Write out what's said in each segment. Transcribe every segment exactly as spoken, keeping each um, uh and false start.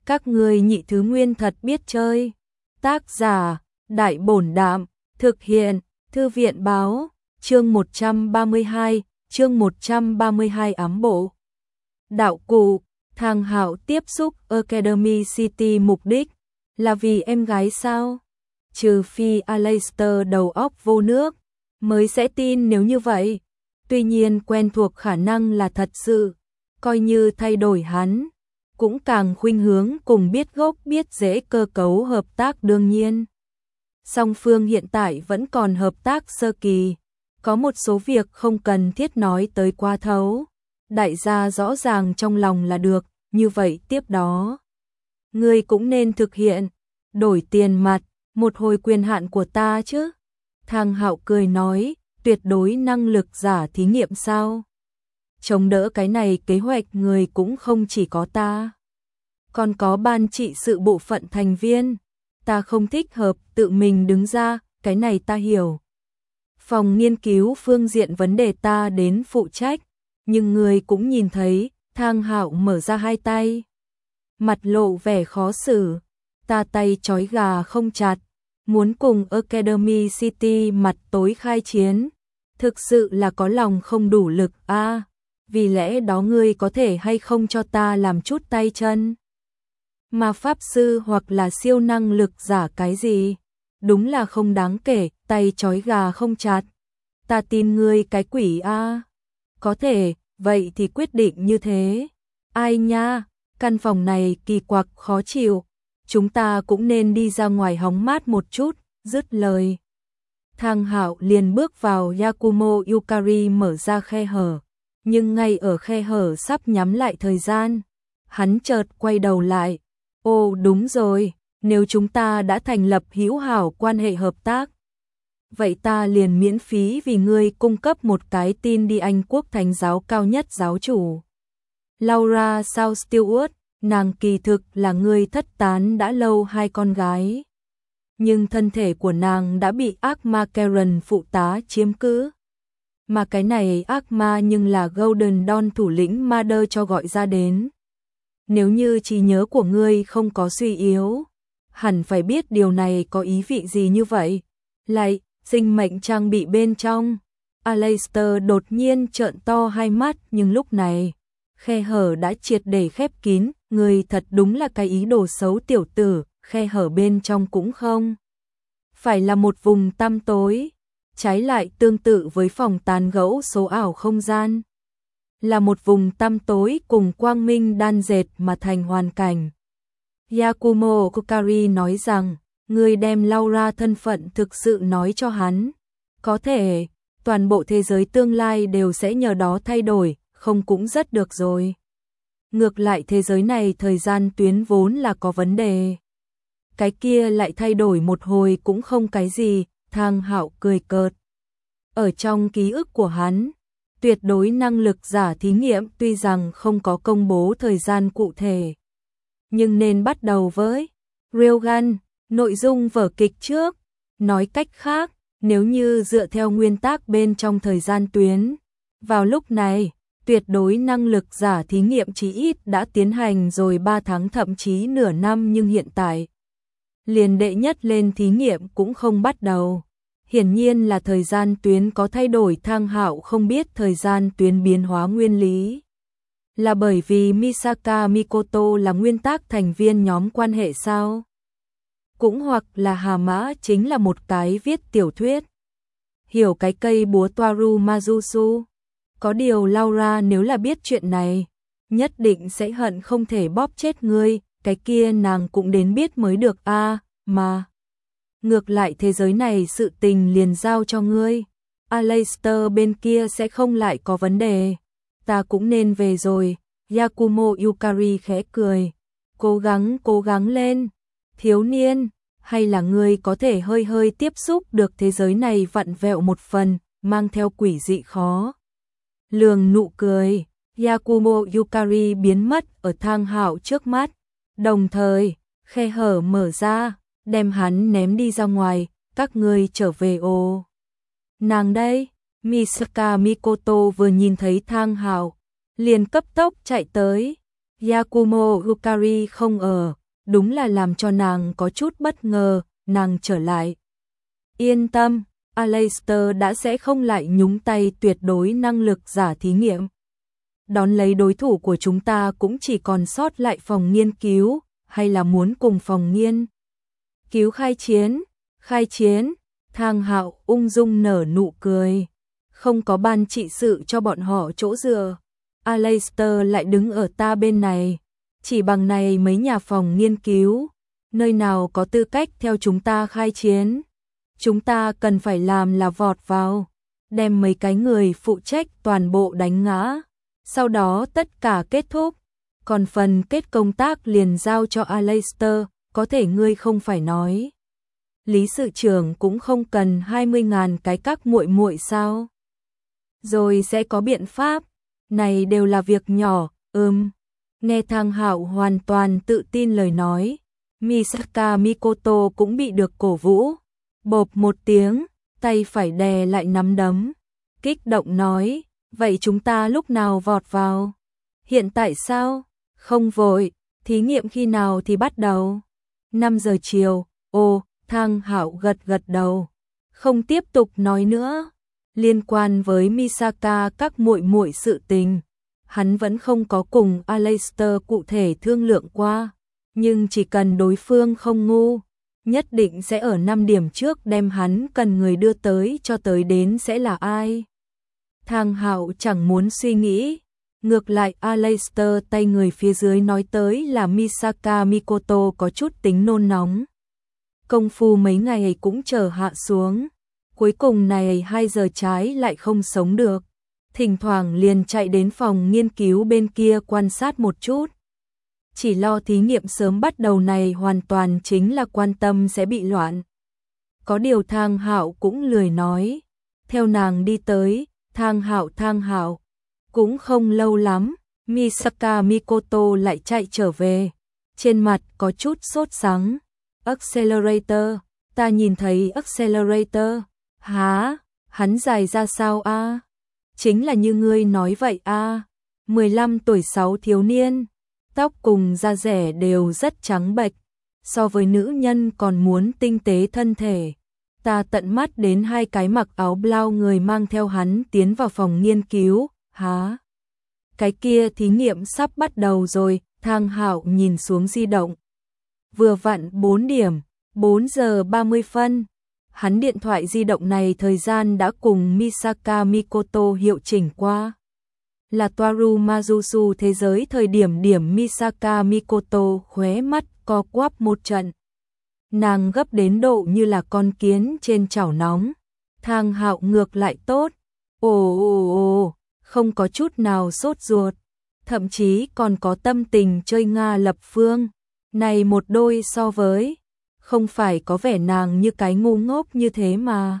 Các ngươi nhị thứ nguyên thật biết chơi. Tác giả, Đại Bổn Đạm, thực hiện, Thư viện Báo, chương một trăm ba mươi hai, chương một trăm ba mươi hai ám bộ. Đạo cụ, Thang Hạo tiếp xúc Academy City mục đích là vì em gái sao? Trừ phi Aleister đầu óc vô nước, mới sẽ tin nếu như vậy. Tuy nhiên quen thuộc khả năng là thật sự, coi như thay đổi hắn, cũng càng khuynh hướng cùng biết gốc biết rễ cơ cấu hợp tác đương nhiên. Song phương hiện tại vẫn còn hợp tác sơ kỳ, có một số việc không cần thiết nói tới quá thấu. Đại gia rõ ràng trong lòng là được, như vậy tiếp đó. Ngươi cũng nên thực hiện, đổi tiền mặt, một hồi quyền hạn của ta chứ. Thang Hạo cười nói, tuyệt đối năng lực giả thí nghiệm sao? Chống đỡ cái này kế hoạch người cũng không chỉ có ta. Còn có ban trị sự bộ phận thành viên. Ta không thích hợp tự mình đứng ra, cái này ta hiểu. Phòng nghiên cứu phương diện vấn đề ta đến phụ trách. Nhưng người cũng nhìn thấy, Thang Hạo mở ra hai tay. Mặt lộ vẻ khó xử. Ta tay trói gà không chặt. Muốn cùng Academy City mặt tối khai chiến. Thực sự là có lòng không đủ lực a. À, vì lẽ đó ngươi có thể hay không cho ta làm chút tay chân. Mà pháp sư hoặc là siêu năng lực giả cái gì? Đúng là không đáng kể, tay trói gà không chặt. Ta tin ngươi cái quỷ a. À. Có thể, vậy thì quyết định như thế. Ai nha, căn phòng này kỳ quặc khó chịu. Chúng ta cũng nên đi ra ngoài hóng mát một chút, dứt lời. Thang Hạo liền bước vào Yakumo Yukari mở ra khe hở. Nhưng ngay ở khe hở sắp nhắm lại thời gian, hắn chợt quay đầu lại. Ồ đúng rồi, nếu chúng ta đã thành lập hữu hảo quan hệ hợp tác, vậy ta liền miễn phí vì ngươi cung cấp một cái tin đi Anh quốc thánh giáo cao nhất giáo chủ. Laura South Stewart, nàng kỳ thực là người thất tán đã lâu hai con gái. Nhưng thân thể của nàng đã bị ác ma Karen phụ tá chiếm cứ. Mà cái này ác ma nhưng là Golden Dawn thủ lĩnh Mother cho gọi ra đến. Nếu như trí nhớ của ngươi không có suy yếu, hẳn phải biết điều này có ý vị gì như vậy. Lại, sinh mệnh trang bị bên trong. Aleister đột nhiên trợn to hai mắt nhưng lúc này, khe hở đã triệt để khép kín. Ngươi thật đúng là cái ý đồ xấu tiểu tử, khe hở bên trong cũng không. Phải là một vùng tăm tối. Trái lại tương tự với phòng tán gẫu số ảo không gian. Là một vùng tăm tối cùng quang minh đan dệt mà thành hoàn cảnh. Yakumo Yukari nói rằng, người đem Laura thân phận thực sự nói cho hắn. Có thể, toàn bộ thế giới tương lai đều sẽ nhờ đó thay đổi, không cũng rất được rồi. Ngược lại thế giới này thời gian tuyến vốn là có vấn đề. Cái kia lại thay đổi một hồi cũng không cái gì. Thang Hạo cười cợt. Ở trong ký ức của hắn, tuyệt đối năng lực giả thí nghiệm tuy rằng không có công bố thời gian cụ thể, nhưng nên bắt đầu với Railgun, nội dung vở kịch trước. Nói cách khác, nếu như dựa theo nguyên tắc bên trong thời gian tuyến, vào lúc này, tuyệt đối năng lực giả thí nghiệm chí ít đã tiến hành rồi ba tháng thậm chí nửa năm nhưng hiện tại liền đệ nhất lên thí nghiệm cũng không bắt đầu. Hiển nhiên là thời gian tuyến có thay đổi. Thang Hạo không biết thời gian tuyến biến hóa nguyên lý. Là bởi vì Misaka Mikoto là nguyên tắc thành viên nhóm quan hệ sao? Cũng hoặc là Hà Mã chính là một cái viết tiểu thuyết. Hiểu cái cây búa Toaru Mazusu. Có điều Laura nếu là biết chuyện này, nhất định sẽ hận không thể bóp chết ngươi. Cái kia nàng cũng đến biết mới được a. À, mà ngược lại thế giới này sự tình liền giao cho ngươi. Aleister bên kia sẽ không lại có vấn đề. Ta cũng nên về rồi. Yakumo Yukari khẽ cười. Cố gắng cố gắng lên. Thiếu niên, hay là ngươi có thể hơi hơi tiếp xúc được thế giới này vặn vẹo một phần, mang theo quỷ dị khó lường nụ cười. Yakumo Yukari biến mất ở Thang Hạo trước mắt. Đồng thời, khe hở mở ra, đem hắn ném đi ra ngoài. Các ngươi trở về ồ. Nàng đây, Misaka Mikoto vừa nhìn thấy Thang Hạo, liền cấp tốc chạy tới. Yakumo Yukari không ở, đúng là làm cho nàng có chút bất ngờ, nàng trở lại. Yên tâm, Aleister đã sẽ không lại nhúng tay tuyệt đối năng lực giả thí nghiệm. Đón lấy đối thủ của chúng ta cũng chỉ còn sót lại phòng nghiên cứu, hay là muốn cùng phòng nghiên cứu khai chiến, khai chiến, Thang Hạo ung dung nở nụ cười. Không có ban trị sự cho bọn họ chỗ dựa, Aleister lại đứng ở ta bên này, chỉ bằng này mấy nhà phòng nghiên cứu, nơi nào có tư cách theo chúng ta khai chiến. Chúng ta cần phải làm là vọt vào, đem mấy cái người phụ trách toàn bộ đánh ngã, sau đó tất cả kết thúc, còn phần kết công tác liền giao cho Aleister, có thể ngươi không phải nói. Lý sự trưởng cũng không cần hai mươi ngàn cái các muội muội sao? Rồi sẽ có biện pháp, này đều là việc nhỏ, ừm. Nghe Thang Hạo hoàn toàn tự tin lời nói, Misaka Mikoto cũng bị được cổ vũ. Bộp một tiếng, tay phải đè lại nắm đấm, kích động nói, vậy chúng ta lúc nào vọt vào? Hiện tại sao? Không vội, thí nghiệm khi nào thì bắt đầu? năm giờ chiều, ồ, Thang Hạo gật gật đầu, không tiếp tục nói nữa. Liên quan với Misaka các muội muội sự tình, hắn vẫn không có cùng Aleister cụ thể thương lượng qua, nhưng chỉ cần đối phương không ngu, nhất định sẽ ở năm điểm trước đem hắn cần người đưa tới cho tới đến sẽ là ai. Thang Hạo chẳng muốn suy nghĩ, ngược lại Aleister tay người phía dưới nói tới là Misaka Mikoto có chút tính nôn nóng. Công phu mấy ngày cũng chờ hạ xuống, cuối cùng này hai giờ trái lại không sống được, thỉnh thoảng liền chạy đến phòng nghiên cứu bên kia quan sát một chút. Chỉ lo thí nghiệm sớm bắt đầu này hoàn toàn chính là quan tâm sẽ bị loạn. Có điều Thang Hạo cũng lười nói, theo nàng đi tới, Thang Hạo Thang Hạo, cũng không lâu lắm, Misaka Mikoto lại chạy trở về, trên mặt có chút sốt sắng. Accelerator, ta nhìn thấy Accelerator, hả, hắn dài ra sao a? Chính là như ngươi nói vậy a, mười lăm tuổi sáu thiếu niên, tóc cùng da rẻ đều rất trắng bệch, so với nữ nhân còn muốn tinh tế thân thể. Ta tận mắt đến hai cái mặc áo blau người mang theo hắn tiến vào phòng nghiên cứu, hả? Cái kia thí nghiệm sắp bắt đầu rồi, Thang Hạo nhìn xuống di động. Vừa vặn bốn điểm, bốn giờ ba mươi phân. Hắn điện thoại di động này thời gian đã cùng Misaka Mikoto hiệu chỉnh qua. Là Toaru Mazusu thế giới thời điểm điểm Misaka Mikoto khóe mắt co quắp một trận. Nàng gấp đến độ như là con kiến trên chảo nóng. Thang Hạo ngược lại tốt. Ồ ồ ồ, không có chút nào sốt ruột. Thậm chí còn có tâm tình chơi Nga lập phương. Này một đôi so với, không phải có vẻ nàng như cái ngu ngốc như thế mà.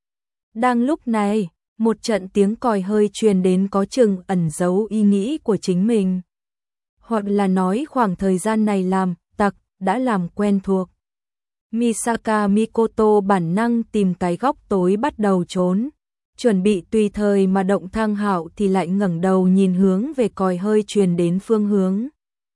Đang lúc này, một trận tiếng còi hơi truyền đến có chừng ẩn giấu ý nghĩ của chính mình. Hoặc là nói khoảng thời gian này làm, tặc, đã làm quen thuộc. Misaka Mikoto bản năng tìm cái góc tối bắt đầu trốn. Chuẩn bị tùy thời mà động Thang Hạo thì lại ngẩng đầu nhìn hướng về còi hơi truyền đến phương hướng.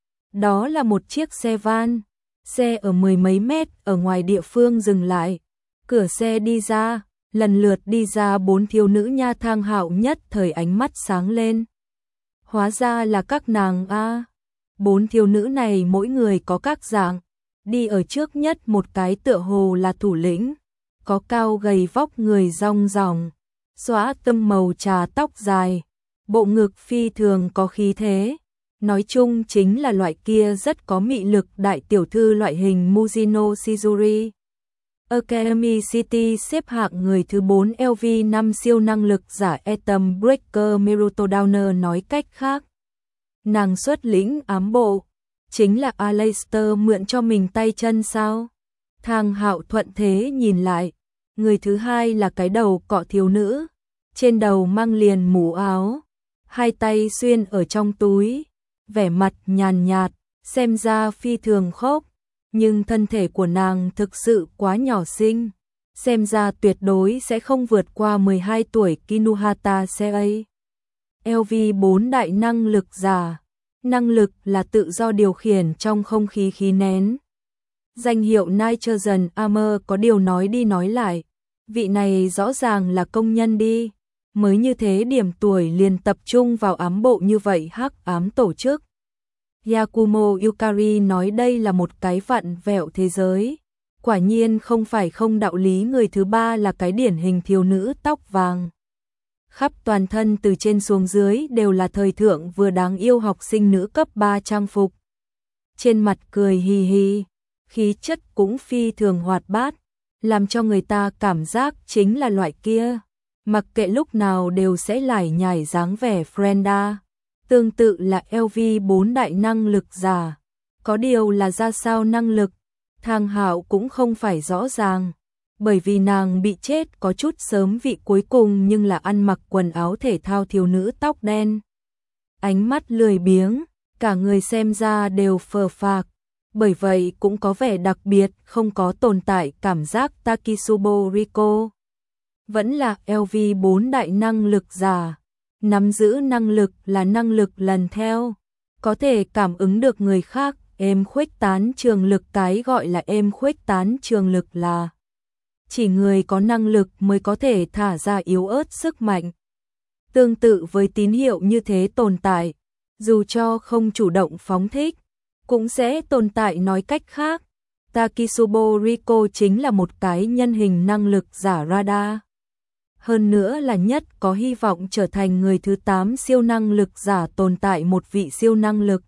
Đó là một chiếc xe van, xe ở mười mấy mét ở ngoài địa phương dừng lại. Cửa xe đi ra, lần lượt đi ra bốn thiếu nữ nha. Thang Hạo nhất thời ánh mắt sáng lên. Hóa ra là các nàng a. Bốn thiếu nữ này mỗi người có các dạng, đi ở trước nhất một cái tựa hồ là thủ lĩnh, có cao gầy vóc người rong ròng, xõa tâm màu trà tóc dài, bộ ngực phi thường có khí thế. Nói chung chính là loại kia rất có mị lực đại tiểu thư loại hình Mujino Shizuri. Academy City xếp hạng người thứ bốn L V năm siêu năng lực giả Atom Breaker Meruto Downer nói cách khác. Nàng xuất lĩnh ám bộ, chính là Aleister mượn cho mình tay chân sao? Thang Hạo thuận thế nhìn lại, người thứ hai là cái đầu cọ thiếu nữ, trên đầu mang liền mũ áo, hai tay xuyên ở trong túi. Vẻ mặt nhàn nhạt, xem ra phi thường khốc, nhưng thân thể của nàng thực sự quá nhỏ xinh, xem ra tuyệt đối sẽ không vượt qua mười hai tuổi. Kinuhata Sei L V bốn đại năng lực giả, Năng lực là tự do điều khiển trong không khí khí nén. Danh hiệu Nitrogen Armor có điều nói đi nói lại. Vị này rõ ràng là công nhân đi. Mới như thế điểm tuổi liền tập trung vào ám bộ như vậy hắc ám tổ chức. Yakumo Yukari nói đây là một cái vặn vẹo thế giới. Quả nhiên không phải không đạo lý, người thứ ba là cái điển hình thiếu nữ tóc vàng. Khắp toàn thân từ trên xuống dưới đều là thời thượng vừa đáng yêu học sinh nữ cấp ba trang phục. Trên mặt cười hì hì, khí chất cũng phi thường hoạt bát, làm cho người ta cảm giác chính là loại kia. Mặc kệ lúc nào đều sẽ lải nhải dáng vẻ Frenda. Tương tự là lờ vê bốn đại năng lực giả. Có điều là ra sao năng lực, Thang Hạo cũng không phải rõ ràng. Bởi vì nàng bị chết có chút sớm vị cuối cùng, nhưng là ăn mặc quần áo thể thao thiếu nữ tóc đen. Ánh mắt lười biếng, cả người xem ra đều phờ phạc. Bởi vậy cũng có vẻ đặc biệt, không có tồn tại cảm giác Takisubo Riko. Vẫn là lờ vê bốn đại năng lực giả. Nắm giữ năng lực là năng lực lần theo. Có thể cảm ứng được người khác, êm khuếch tán trường lực. Cái gọi là êm khuếch tán trường lực là chỉ người có năng lực mới có thể thả ra yếu ớt sức mạnh. Tương tự với tín hiệu như thế tồn tại, dù cho không chủ động phóng thích, cũng sẽ tồn tại. Nói cách khác, Takisubo Riko chính là một cái nhân hình năng lực giả radar. Hơn nữa là nhất có hy vọng trở thành người thứ tám siêu năng lực giả tồn tại, một vị siêu năng lực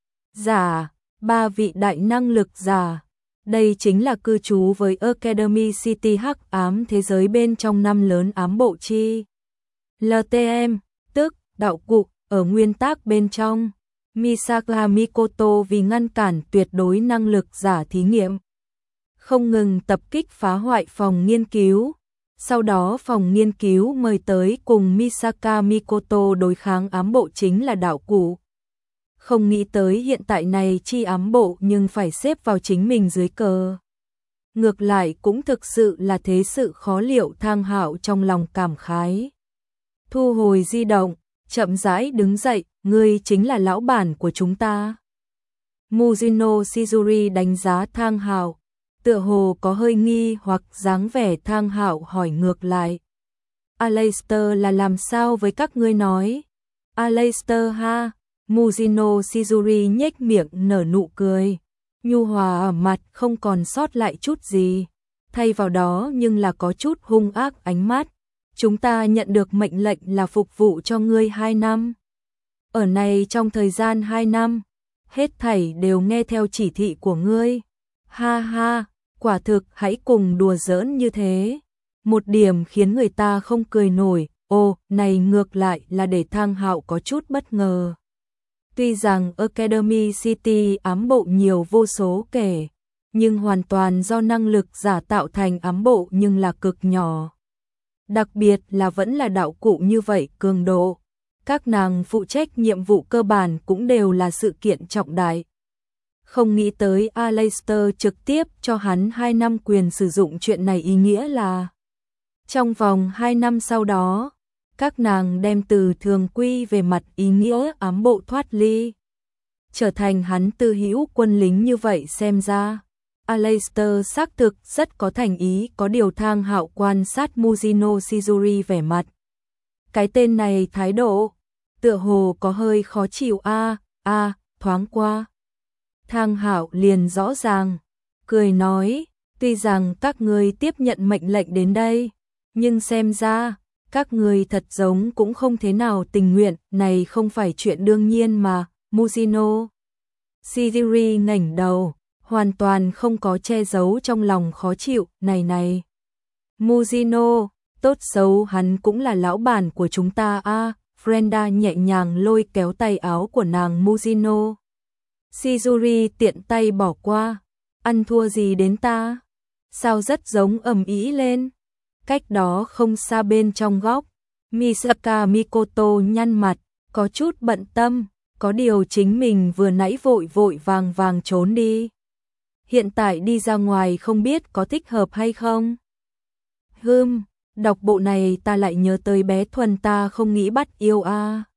giả, ba vị đại năng lực giả. Đây chính là cư trú với Academy City hắc ám thế giới bên trong năm lớn ám bộ chi. lờ tê em, tức đạo cụ, ở nguyên tác bên trong. Misaka Mikoto vì ngăn cản tuyệt đối năng lực giả thí nghiệm, không ngừng tập kích phá hoại phòng nghiên cứu. Sau đó phòng nghiên cứu mời tới cùng Misaka Mikoto đối kháng ám bộ chính là đạo cụ. Không nghĩ tới hiện tại này chi ám bộ nhưng phải xếp vào chính mình dưới cờ. Ngược lại cũng thực sự là thế sự khó liệu. Thang Hạo trong lòng cảm khái. Thu hồi di động, chậm rãi đứng dậy, ngươi chính là lão bản của chúng ta. Mujino Shizuri đánh giá Thang Hạo, tựa hồ có hơi nghi hoặc dáng vẻ. Thang Hạo hỏi ngược lại. Aleister là làm sao với các ngươi nói? Aleister ha, Mujino Shizuri nhếch miệng nở nụ cười. Nhu hòa ở mặt không còn sót lại chút gì. Thay vào đó nhưng là có chút hung ác ánh mắt. Chúng ta nhận được mệnh lệnh là phục vụ cho ngươi hai năm. Ở này trong thời gian hai năm, hết thảy đều nghe theo chỉ thị của ngươi. Ha ha, quả thực hãy cùng đùa giỡn như thế. Một điểm khiến người ta không cười nổi. Ồ, này ngược lại là để Thang Hạo có chút bất ngờ. Tuy rằng Academy City ám bộ nhiều vô số kể, nhưng hoàn toàn do năng lực giả tạo thành ám bộ nhưng là cực nhỏ. Đặc biệt là vẫn là đạo cụ như vậy cường độ. Các nàng phụ trách nhiệm vụ cơ bản cũng đều là sự kiện trọng đại. Không nghĩ tới Aleister trực tiếp cho hắn hai năm quyền sử dụng, chuyện này ý nghĩa là trong vòng hai năm sau đó, các nàng đem từ thường quy về mặt ý nghĩa ám bộ thoát ly, trở thành hắn tư hữu quân lính. Như vậy xem ra, Aleister xác thực rất có thành ý. Có điều Thang Hạo quan sát Mujino Shizuri vẻ mặt. Cái tên này thái độ, tựa hồ có hơi khó chịu. a a thoáng qua. Thang Hạo liền rõ ràng, cười nói, tuy rằng các ngươi tiếp nhận mệnh lệnh đến đây, nhưng xem ra, các ngươi thật giống cũng không thế nào tình nguyện, này không phải chuyện đương nhiên mà. Mujino Shizuri ngẩng đầu, hoàn toàn không có che giấu trong lòng khó chịu. Này này, Mujino, tốt xấu hắn cũng là lão bản của chúng ta a. À, Frenda nhẹ nhàng lôi kéo tay áo của nàng. Mujino Shizuri tiện tay bỏ qua. Ăn thua gì đến ta? Sao rất giống ầm ĩ lên. Cách đó không xa bên trong góc, Misaka Mikoto nhăn mặt, có chút bận tâm, có điều chính mình vừa nãy vội vội vàng vàng trốn đi. Hiện tại đi ra ngoài không biết có thích hợp hay không. Hừm, đọc bộ này ta lại nhớ tới bé Thuần, ta không nghĩ bắt yêu a. À.